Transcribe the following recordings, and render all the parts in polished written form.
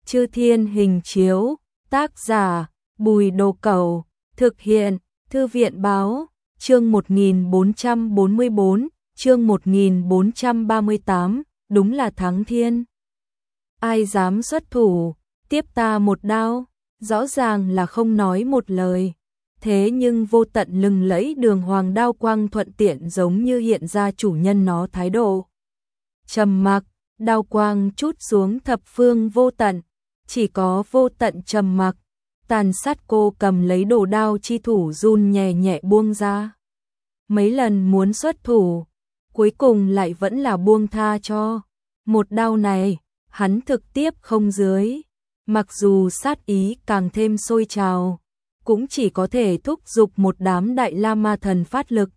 Chư Thiên Hình Chiếu, tác giả Bùi Đồ Cẩu, thực hiện Thư viện báo, chương 1444, chương 1438, đúng là thắng thiên. Ai dám xuất thủ, tiếp ta một đao, rõ ràng là không nói một lời. Thế nhưng vô tận lừng lẫy đường hoàng đao quang thuận tiện giống như hiện ra chủ nhân nó thái độ. Trầm mặc, đao quang chút xuống thập phương vô tận, chỉ có vô tận trầm mặc. Tàn sát cô cầm lấy đồ đao chi thủ run nhẹ nhẹ buông ra. Mấy lần muốn xuất thủ, cuối cùng lại vẫn là buông tha cho. Một đao này, hắn thực tiếp không dưới. Mặc dù sát ý càng thêm sôi trào, cũng chỉ có thể thúc giục một đám đại la ma thần phát lực.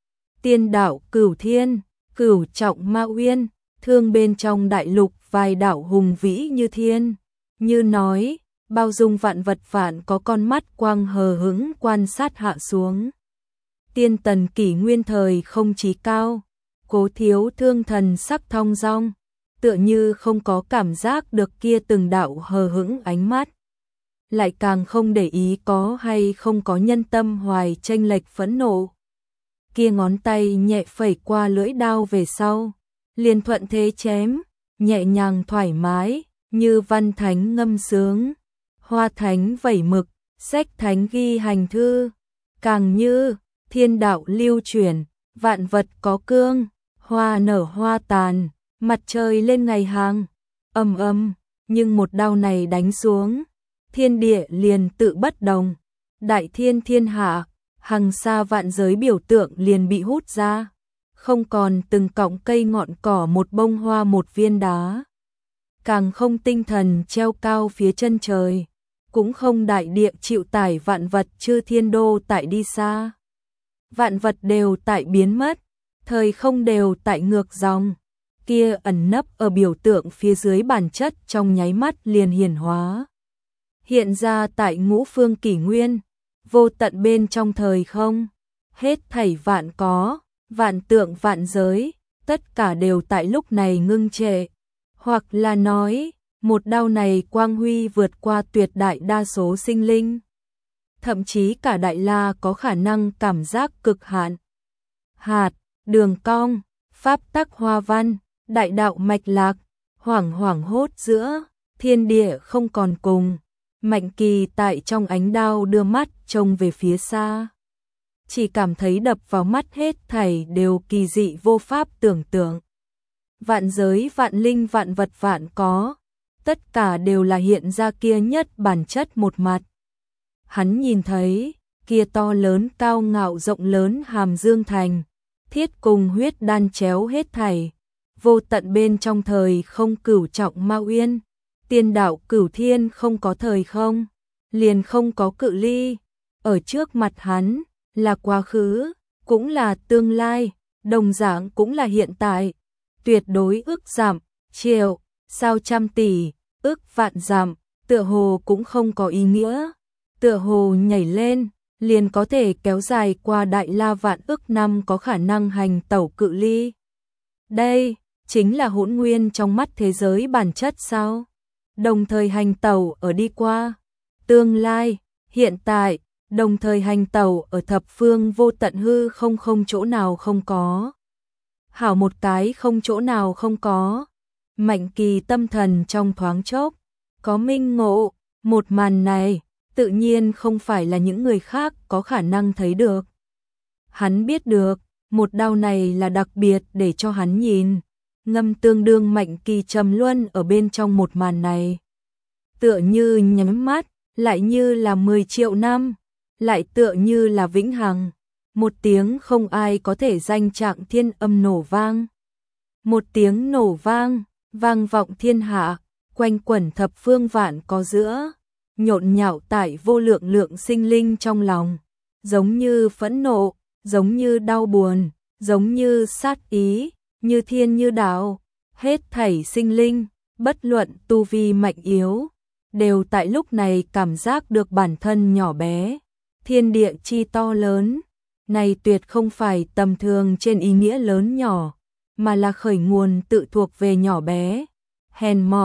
Tiên đạo Cửu Thiên, Cửu Trọng Ma Uyên, thương bên trong đại lục vài đạo hùng vĩ như thiên, như nói, bao dung vạn vật vạn có con mắt quang hờ hững quan sát hạ xuống. Tiên tần kỷ nguyên thời không chí cao, Cố Thiếu Thương thần sắc thong dong, tựa như không có cảm giác được kia từng đạo hờ hững ánh mắt. Lại càng không để ý có hay không có nhân tâm hoài chênh lệch phẫn nộ. Kia ngón tay nhẹ phẩy qua lưỡi đao về sau, liền thuận thế chém, nhẹ nhàng thoải mái, như văn thánh ngâm sướng, hoa thánh vẩy mực, sách thánh ghi hành thư, càng như thiên đạo lưu chuyển, vạn vật có cương, hoa nở hoa tàn, mặt trời lên ngày hàng, ầm ầm, nhưng một đao này đánh xuống, thiên địa liền tự bất đồng, đại thiên thiên hạ, hằng xa vạn giới biểu tượng liền bị hút ra, không còn từng cọng cây ngọn cỏ một bông hoa một viên đá, càng không tinh thần treo cao phía chân trời, cũng không đại địa chịu tải vạn vật chư thiên đô tại đi xa. Vạn vật đều tại biến mất, thời không đều tại ngược dòng, kia ẩn nấp ở biểu tượng phía dưới bản chất trong nháy mắt liền hiển hóa. Hiện ra tại ngũ phương kỷ nguyên, vô tận bên trong thời không, hết thảy vạn có, vạn tượng vạn giới, tất cả đều tại lúc này ngưng trệ. Hoặc là nói, một đao này quang huy vượt qua tuyệt đại đa số sinh linh. Thậm chí cả đại la có khả năng cảm giác cực hạn. Hạt, đường cong, pháp tắc hoa văn, đại đạo mạch lạc, hoảng hoảng hốt giữa, thiên địa không còn cùng. Mạnh Kỳ tại trong ánh đao đưa mắt trông về phía xa. Chỉ cảm thấy đập vào mắt hết thảy đều kỳ dị vô pháp tưởng tượng. Vạn giới vạn linh vạn vật vạn có, tất cả đều là hiện ra kia nhất bản chất một mặt. Hắn nhìn thấy, kia to lớn cao ngạo rộng lớn hàm dương thành, thiết cùng huyết đan chéo hết thảy, vô tận bên trong thời không cửu trọng ma uyên, tiên đạo Cửu Thiên không có thời không, liền không có cự ly, ở trước mặt hắn, là quá khứ, cũng là tương lai, đồng dạng cũng là hiện tại, tuyệt đối ước giảm, triệu, sao trăm tỷ, ước vạn giảm, tựa hồ cũng không có ý nghĩa, tựa hồ nhảy lên, liền có thể kéo dài qua đại la vạn ước năm có khả năng hành tẩu cự ly. Đây, chính là hỗn nguyên trong mắt thế giới bản chất sao? Đồng thời hành tẩu ở đi qua, tương lai, hiện tại, đồng thời hành tẩu ở thập phương vô tận hư không chỗ nào không có. Hảo một cái không chỗ nào không có. Mạnh Kỳ tâm thần trong thoáng chốc, có minh ngộ, một màn này, tự nhiên không phải là những người khác có khả năng thấy được. Hắn biết được, một đao này là đặc biệt để cho hắn nhìn. Ngâm tương đương Mạnh Kỳ trầm luân ở bên trong một màn này. Tựa như nhắm mắt, lại như là 10 triệu năm, lại tựa như là vĩnh hằng. Một tiếng không ai có thể danh trạng thiên âm nổ vang. Một tiếng nổ vang, vang vọng thiên hạ, quanh quẩn thập phương vạn có giữa, nhộn nhạo tại vô lượng lượng sinh linh trong lòng, giống như phẫn nộ, giống như đau buồn, giống như sát ý, như thiên như đạo, hết thảy sinh linh, bất luận tu vi mạnh yếu, đều tại lúc này cảm giác được bản thân nhỏ bé, thiên địa chi to lớn, này tuyệt không phải tầm thường trên ý nghĩa lớn nhỏ, mà là khởi nguồn tự thuộc về nhỏ bé, hèn mọn,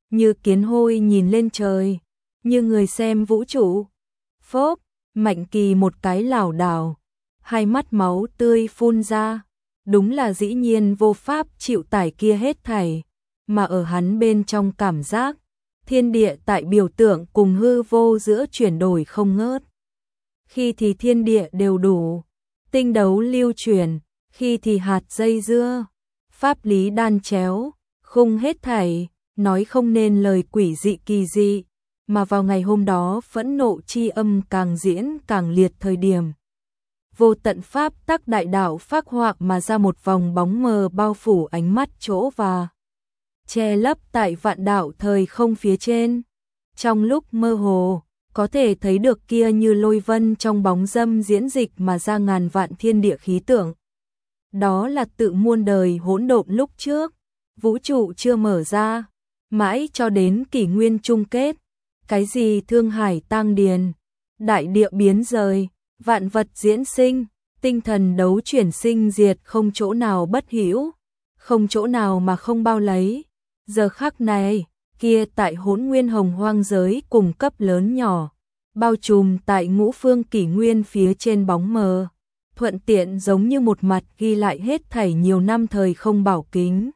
như kiến hôi nhìn lên trời, như người xem vũ trụ. Phốp, Mạnh Kỳ một cái lảo đảo, hai mắt máu tươi phun ra, đúng là dĩ nhiên vô pháp chịu tải kia hết thảy, mà ở hắn bên trong cảm giác, thiên địa tại biểu tượng cùng hư vô giữa chuyển đổi không ngớt. Khi thì thiên địa đều đủ, tinh đấu lưu chuyển, khi thì hạt dây dưa, pháp lý đan chéo, khung hết thảy, nói không nên lời quỷ dị kỳ dị, mà vào ngày hôm đó phẫn nộ chi âm càng diễn càng liệt thời điểm. Vô tận pháp tắc đại đạo phác họa mà ra một vòng bóng mờ bao phủ ánh mắt chỗ và che lấp tại vạn đạo thời không phía trên. Trong lúc mơ hồ, có thể thấy được kia như lôi vân trong bóng dâm diễn dịch mà ra ngàn vạn thiên địa khí tượng. Đó là tự muôn đời hỗn độn lúc trước, vũ trụ chưa mở ra, mãi cho đến kỷ nguyên chung kết. Cái gì thương hải tang điền, đại địa biến rời, vạn vật diễn sinh, tinh thần đấu chuyển sinh diệt, không chỗ nào bất hữu, không chỗ nào mà không bao lấy. Giờ khắc này, kia tại hỗn nguyên hồng hoang giới cùng cấp lớn nhỏ, bao trùm tại ngũ phương kỷ nguyên phía trên bóng mờ, thuận tiện giống như một mặt ghi lại hết thảy nhiều năm thời không bảo kính.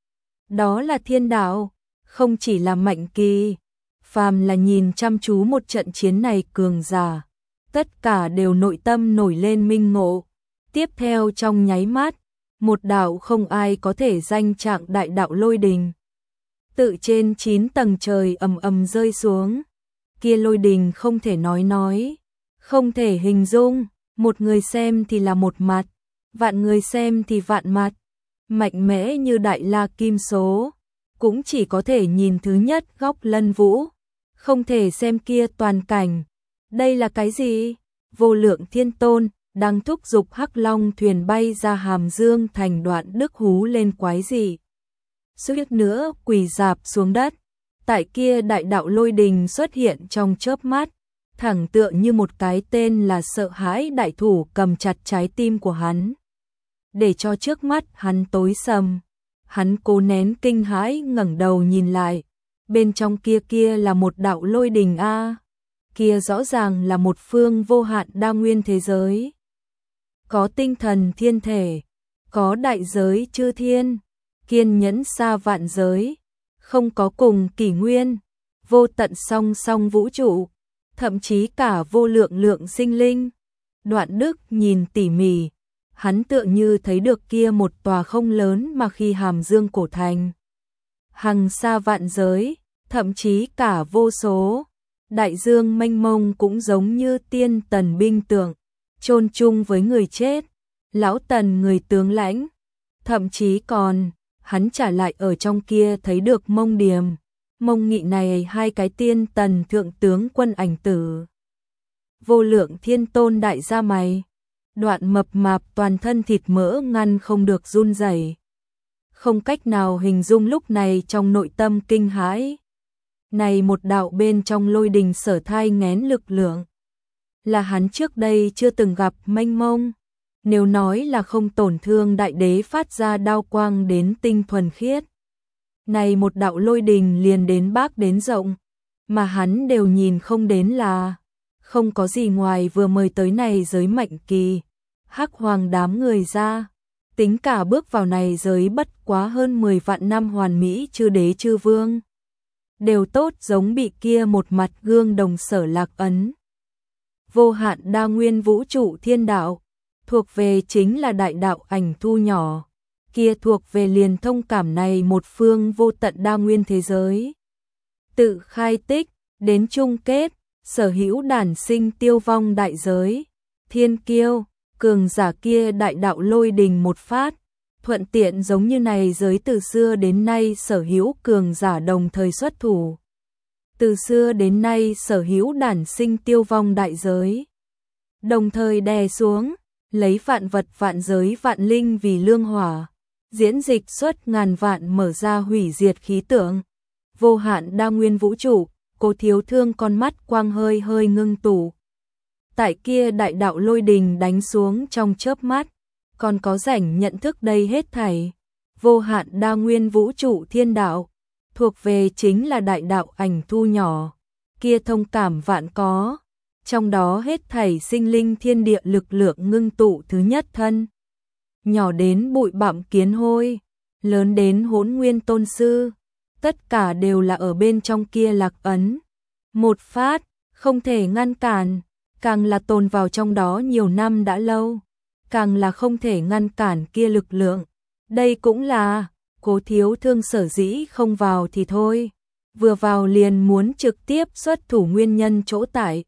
Đó là thiên đạo, không chỉ là Mạnh Kỳ, phàm là nhìn chăm chú một trận chiến này cường giả, tất cả đều nội tâm nổi lên minh ngộ. Tiếp theo trong nháy mắt, một đạo không ai có thể danh trạng đại đạo lôi đình, tự trên 9 tầng trời ầm ầm rơi xuống. Kia lôi đình không thể nói, không thể hình dung, một người xem thì là một mặt, vạn người xem thì vạn mặt, mạnh mẽ như đại la kim số, cũng chỉ có thể nhìn thứ nhất góc lân vũ, không thể xem kia toàn cảnh. Đây là cái gì? Vô lượng thiên tôn đang thúc giục hắc long thuyền bay ra hàm dương thành, Đoạn Đức hú lên quái dị, suýt nữa quỳ rạp xuống đất. Tại kia đại đạo lôi đình xuất hiện trong chớp mắt, thẳng tựa như một cái tên là sợ hãi đại thủ cầm chặt trái tim của hắn, để cho trước mắt hắn tối sầm. Hắn cố nén kinh hãi ngẩng đầu nhìn lại, bên trong kia là một đạo lôi đình a, kia rõ ràng là một phương vô hạn đa nguyên thế giới, có tinh thần thiên thể, có đại giới chư thiên, kiên nhẫn xa vạn giới, không có cùng kỷ nguyên, vô tận song song vũ trụ, thậm chí cả vô lượng lượng sinh linh. Đoạn Đức nhìn tỉ mỉ, hắn tựa như thấy được kia một tòa không lớn mà khi hàm dương cổ thành, hằng xa vạn giới, thậm chí cả vô số đại dương mênh mông cũng giống như tiên tần binh tượng, chôn chung với người chết, lão tần người tướng lãnh, thậm chí còn hắn trả lại ở trong kia thấy được Mông Điềm, Mông Nghị này hai cái tiên tần thượng tướng quân ảnh tử. Vô lượng thiên tôn đại gia mày, Đoạn mập mạp toàn thân thịt mỡ ngăn không được run rẩy, không cách nào hình dung lúc này trong nội tâm kinh hãi. Này một đạo bên trong lôi đình sở thai nghén lực lượng, là hắn trước đây chưa từng gặp mênh mông. Nếu nói là không tổn thương đại đế phát ra đao quang đến tinh thuần khiết, này một đạo lôi đình liền đến bác đến rộng, mà hắn đều nhìn không đến, là không có gì ngoài vừa mời tới này giới Mạnh Kỳ, hắc hoàng đám người ra. Tính cả bước vào này giới bất quá hơn 10 vạn năm hoàn mỹ chư đế chư vương, đều tốt giống bị kia một mặt gương đồng sở lạc ấn. Vô hạn đa nguyên vũ trụ thiên đạo, thuộc về chính là đại đạo ảnh thu nhỏ, kia thuộc về liền thông cảm này một phương vô tận đa nguyên thế giới. Tự khai tích, đến chung kết, sở hữu đản sinh tiêu vong đại giới, thiên kiêu, cường giả kia đại đạo lôi đình một phát, thuận tiện giống như này giới từ xưa đến nay sở hữu cường giả đồng thời xuất thủ. Từ xưa đến nay sở hữu đản sinh tiêu vong đại giới, đồng thời đè xuống, lấy vạn vật vạn giới vạn linh vì lương hỏa, diễn dịch xuất ngàn vạn mở ra hủy diệt khí tượng. Vô hạn đa nguyên vũ trụ, Cố Thiếu Thương con mắt quang hơi hơi ngưng tụ. Tại kia đại đạo lôi đình đánh xuống trong chớp mắt, còn có rảnh nhận thức đây hết thảy. Vô hạn đa nguyên vũ trụ thiên đạo, thuộc về chính là đại đạo ảnh thu nhỏ, kia thông cảm vạn có, trong đó hết thảy sinh linh thiên địa lực lượng ngưng tụ thứ nhất thân. Nhỏ đến bụi bặm kiến hôi, lớn đến Hỗn Nguyên tôn sư, tất cả đều là ở bên trong kia lạc ấn. Một phát, không thể ngăn cản, càng là tồn vào trong đó nhiều năm đã lâu, càng là không thể ngăn cản kia lực lượng. Đây cũng là Cố Thiếu Thương sở dĩ không vào thì thôi, vừa vào liền muốn trực tiếp xuất thủ nguyên nhân chỗ tại.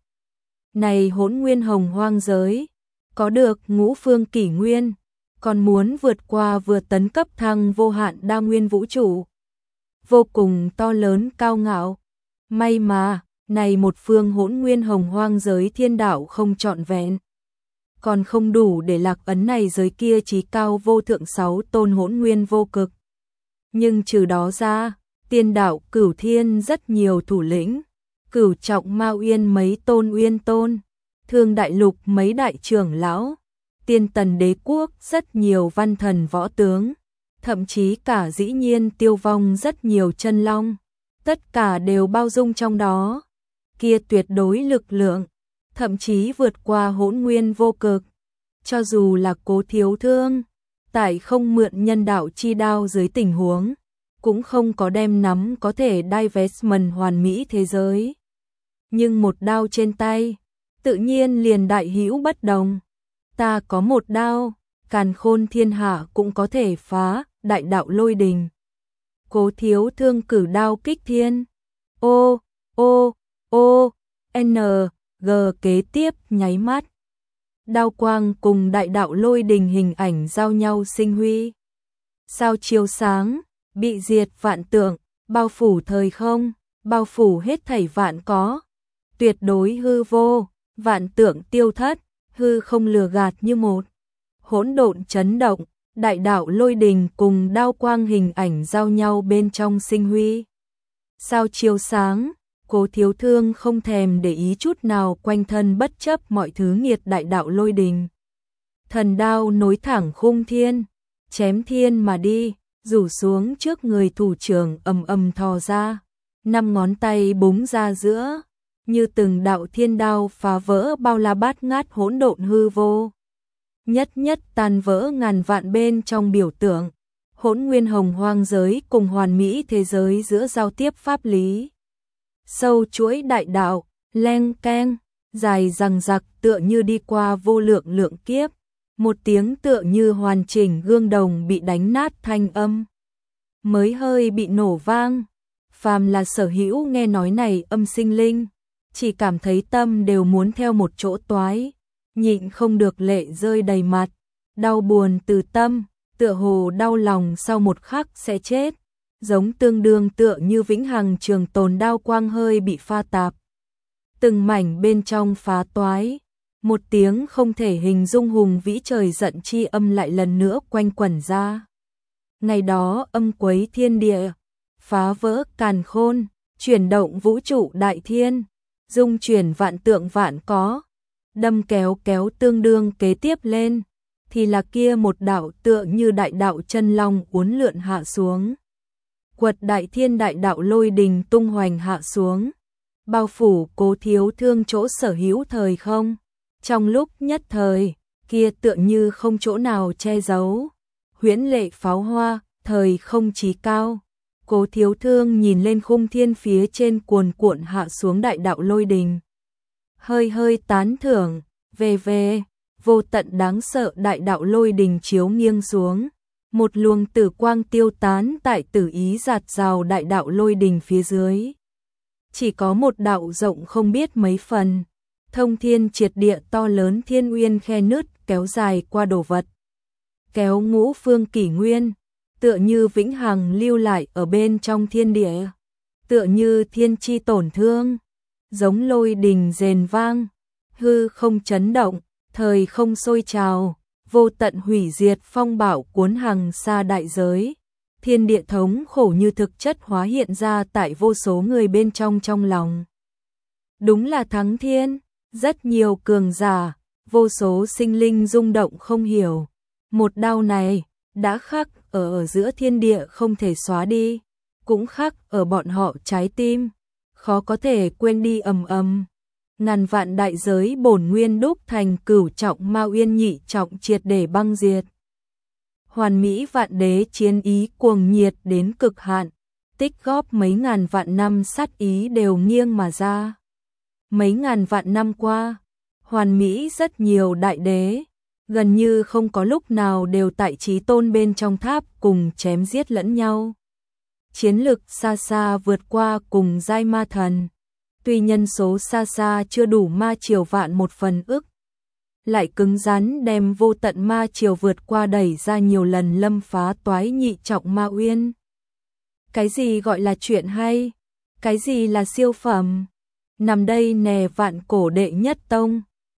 Này Hỗn Nguyên hồng hoang giới, có được ngũ phương kỷ nguyên, còn muốn vượt qua vừa tấn cấp thăng vô hạn đa nguyên vũ trụ. Vô cùng to lớn cao ngạo. May mà, này một phương Hỗn Nguyên hồng hoang giới thiên đạo không trọn vẹn, còn không đủ để lạc ấn này giới kia chí cao vô thượng 6 tôn Hỗn Nguyên vô cực. Nhưng trừ đó ra, tiên đạo Cửu Thiên rất nhiều thủ lĩnh, Cửu Trọng Ma Uyên mấy tôn Uyên tôn, Thương Đại Lục mấy đại trưởng lão, Tiên Tần Đế quốc rất nhiều văn thần võ tướng, thậm chí cả dĩ nhiên tiêu vong rất nhiều chân long, tất cả đều bao dung trong đó. Kia tuyệt đối lực lượng, thậm chí vượt qua Hỗn Nguyên vô cực. Cho dù là Cố Thiếu Thương, tại không mượn nhân đạo chi đao dưới tình huống, cũng không có đem nắm có thể divestment hoàn mỹ thế giới. Nhưng một đao trên tay, tự nhiên liền đại hữu bất đồng. Ta có một đao, càn khôn thiên hạ cũng có thể phá, đại đạo lôi đình. Cố Thiếu Thương cử đao kích thiên. Ô, ô, ô, n, g kế tiếp nháy mắt. Đao quang cùng đại đạo lôi đình hình ảnh giao nhau sinh huy. Sao chiếu sáng, bị diệt vạn tượng, bao phủ thời không, bao phủ hết thảy vạn có. Tuyệt đối hư vô, vạn tượng tiêu thất, hư không lừa gạt như một. Hỗn độn chấn động, đại đạo lôi đình cùng đao quang hình ảnh giao nhau bên trong sinh huy. Sao chiếu sáng, Cố Thiếu Thương không thèm để ý chút nào quanh thân bất chấp mọi thứ nghiệt đại đạo lôi đình. Thần đao nối thẳng khung thiên, chém thiên mà đi, rủ xuống trước người thủ trưởng ầm ầm thò ra, 5 ngón tay búng ra giữa, như từng đạo thiên đao phá vỡ bao la bát ngát hỗn độn hư vô. Nhất nhất tan vỡ ngàn vạn bên trong biểu tượng, Hỗn Nguyên hồng hoang giới cùng hoàn mỹ thế giới giữa giao tiếp pháp lý. Sâu chuỗi đại đạo, leng keng, dài rằng rặc tựa như đi qua vô lượng lượng kiếp, một tiếng tựa như hoàn chỉnh gương đồng bị đánh nát thanh âm. Mới hơi bị nổ vang, phàm là sở hữu nghe nói này âm sinh linh, chỉ cảm thấy tâm đều muốn theo một chỗ toái, nhịn không được lệ rơi đầy mặt, đau buồn từ tâm, tựa hồ đau lòng sau một khắc sẽ chết. Giống tương đương tựa như vĩnh hằng trường tồn đao quang hơi bị pha tạp. Từng mảnh bên trong phá toái, một tiếng không thể hình dung hùng vĩ trời giận chi âm lại lần nữa quanh quẩn ra. Ngày đó âm quấy thiên địa, phá vỡ càn khôn, chuyển động vũ trụ đại thiên, dung chuyển vạn tượng vạn có, đâm kéo kéo tương đương kế tiếp lên, thì là kia một đạo tựa như đại đạo chân long uốn lượn hạ xuống. Quật đại thiên đại đạo lôi đình tung hoành hạ xuống, bao phủ Cố Thiếu Thương chỗ sở hữu thời không. Trong lúc nhất thời, kia tựa như không chỗ nào che giấu, huyễn lệ pháo hoa, thời không chí cao. Cố Thiếu Thương nhìn lên khung thiên phía trên cuồn cuộn hạ xuống đại đạo lôi đình. Hơi hơi tán thưởng, về, vô tận đáng sợ đại đạo lôi đình chiếu nghiêng xuống. Một luồng tử quang tiêu tán tại tử ý giạt rào đại đạo lôi đình phía dưới. Chỉ có một đạo rộng không biết mấy phần, thông thiên triệt địa to lớn thiên uyên khe nứt kéo dài qua đồ vật. Kéo ngũ phương kỷ nguyên, tựa như vĩnh hằng lưu lại ở bên trong thiên địa. Tựa như thiên chi tổn thương, giống lôi đình rền vang, hư không chấn động, thời không sôi trào. Vô tận hủy diệt phong bạo cuốn hàng xa đại giới, thiên địa thống khổ như thực chất hóa hiện ra tại vô số người bên trong lòng. Đúng là thắng thiên, rất nhiều cường giả, vô số sinh linh rung động không hiểu. Một đao này, đã khắc ở giữa thiên địa không thể xóa đi, cũng khắc ở bọn họ trái tim, khó có thể quên đi ngàn vạn đại giới bổn nguyên đúc thành cửu trọng ma uyên nhị trọng triệt để băng diệt. Hoàn mỹ vạn đế chiến ý cuồng nhiệt đến cực hạn, tích góp mấy ngàn vạn năm sát ý đều nghiêng mà ra. Mấy ngàn vạn năm qua, hoàn mỹ rất nhiều đại đế, gần như không có lúc nào đều tại chí tôn bên trong tháp cùng chém giết lẫn nhau. Chiến lực xa xa vượt qua cùng giai ma thần, tuy nhân số xa xa chưa đủ ma triều vạn một phần ức, lại cứng rắn đem vô tận ma triều vượt qua đẩy ra nhiều lần lâm phá toái nhị trọng ma uyên. Cái gì gọi là chuyện hay? Cái gì là siêu phẩm? Nằm đây nè vạn cổ đệ nhất tông.